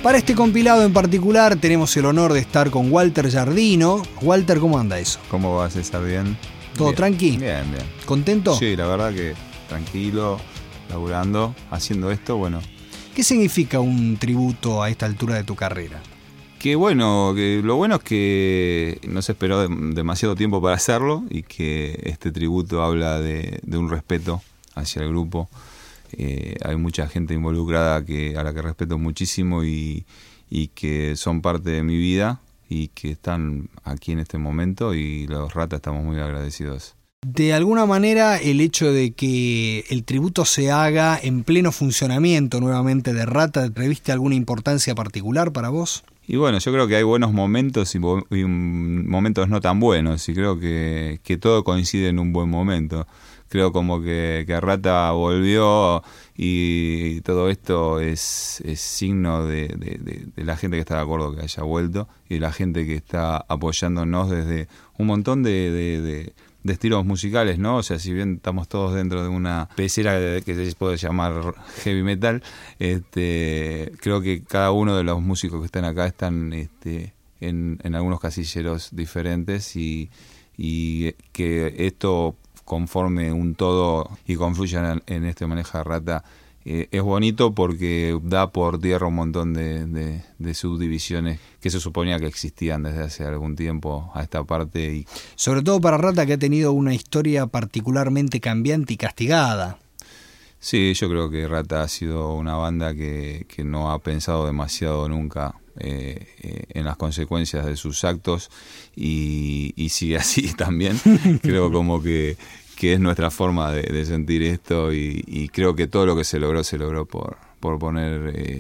Para este compilado en particular tenemos el honor de estar con Walter Giardino. Walter, ¿cómo anda eso? ¿Cómo va, César? ¿Bien? ¿Todo bien. Tranqui? Bien, bien. ¿Contento? Sí, la verdad que tranquilo, laburando, haciendo esto, bueno. ¿Qué significa un tributo a esta altura de tu carrera? Que bueno, que lo bueno es que no se esperó demasiado tiempo para hacerlo y que este tributo habla de un respeto hacia el grupo. Hay mucha gente involucrada a la que respeto muchísimo y que son parte de mi vida y que están aquí en este momento, y los Rata estamos muy agradecidos. De alguna manera, el hecho de que el tributo se haga en pleno funcionamiento nuevamente de Rata, ¿reviste alguna importancia particular para vos? Y bueno, yo creo que hay buenos momentos y momentos no tan buenos, y creo que todo coincide en un buen momento. Creo como que Rata volvió, y todo esto es signo de la gente que está de acuerdo que haya vuelto, y de la gente que está apoyándonos desde un montón de estilos musicales, ¿no? O sea, si bien estamos todos dentro de una pecera que se puede llamar heavy metal, creo que cada uno de los músicos que están acá están en algunos casilleros diferentes, y que esto conforme un todo y confluya en este Maneja Rata, es bonito porque da por tierra un montón de subdivisiones que se suponía que existían desde hace algún tiempo a esta parte. Y sobre todo para Rata, que ha tenido una historia particularmente cambiante y castigada. Sí, yo creo que Rata ha sido una banda que no ha pensado demasiado nunca en las consecuencias de sus actos, y sigue así también. Creo como que es nuestra forma de sentir esto, y creo que todo lo que se logró por poner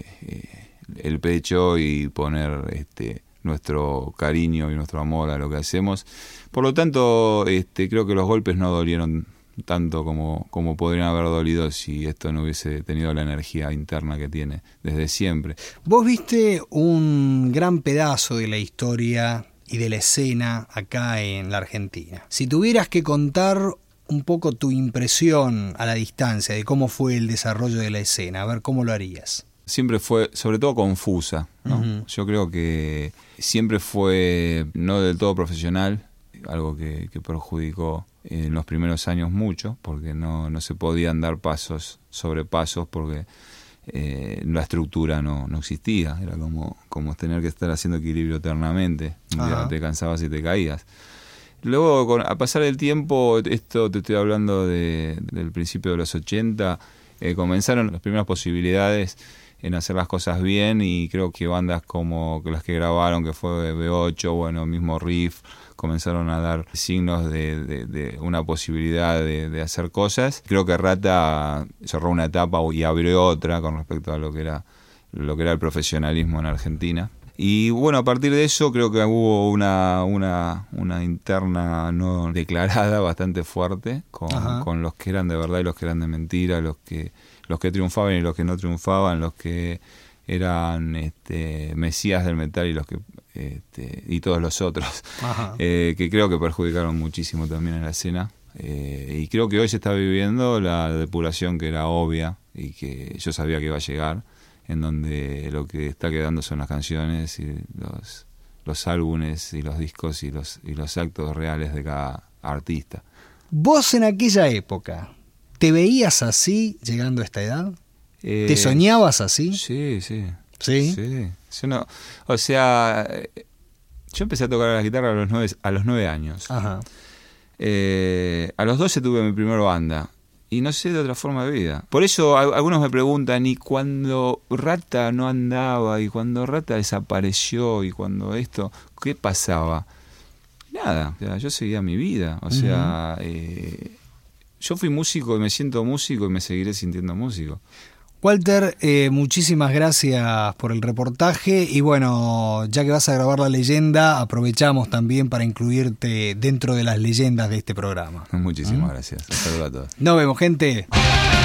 el pecho y poner nuestro cariño y nuestro amor a lo que hacemos. Por lo tanto, creo que los golpes no dolieron tanto como podrían haber dolido si esto no hubiese tenido la energía interna que tiene desde siempre. Vos viste un gran pedazo de la historia y de la escena acá en la Argentina. Si tuvieras que contar un poco tu impresión a la distancia de cómo fue el desarrollo de la escena, a ver cómo lo harías. Siempre fue, sobre todo, confusa, ¿no? Uh-huh. Yo creo que siempre fue no del todo profesional, algo que perjudicó en los primeros años mucho, porque no se podían dar pasos sobre pasos, porque la estructura no existía. Era como tener que estar haciendo equilibrio eternamente. Un día te cansabas y te caías. Luego, a pasar del tiempo, esto te estoy hablando del principio de los 80, comenzaron las primeras posibilidades en hacer las cosas bien, y creo que bandas como las que grabaron, que fue B8, bueno, mismo Riff, comenzaron a dar signos de una posibilidad de hacer cosas. Creo que Rata cerró una etapa y abrió otra con respecto a lo que era el profesionalismo en Argentina. Y bueno, a partir de eso creo que hubo una interna no declarada bastante fuerte con los que eran de verdad y los que eran de mentira, los que triunfaban y los que no triunfaban, los que eran mesías del metal y los que y todos los otros, que creo que perjudicaron muchísimo también en la escena, y creo que hoy se está viviendo la depuración que era obvia y que yo sabía que iba a llegar, en donde lo que está quedando son las canciones y los álbumes y los discos y los actos reales de cada artista. ¿Vos en aquella época te veías así llegando a esta edad? ¿Te soñabas así? Sí. ¿Sí? Sí. O sea, yo empecé a tocar la guitarra a los 9 años. Ajá. A los 12 tuve mi primera banda. Y no sé de otra forma de vida. Por eso algunos me preguntan, ¿y cuando Rata no andaba? ¿Y cuando Rata desapareció? ¿Y cuando esto? ¿Qué pasaba? Nada, o sea, yo seguía mi vida. O sea, yo fui músico y me siento músico y me seguiré sintiendo músico. Walter, muchísimas gracias por el reportaje, y bueno, ya que vas a grabar La Leyenda, aprovechamos también para incluirte dentro de las leyendas de este programa. Muchísimas gracias. Un saludo a todos. Nos vemos, gente.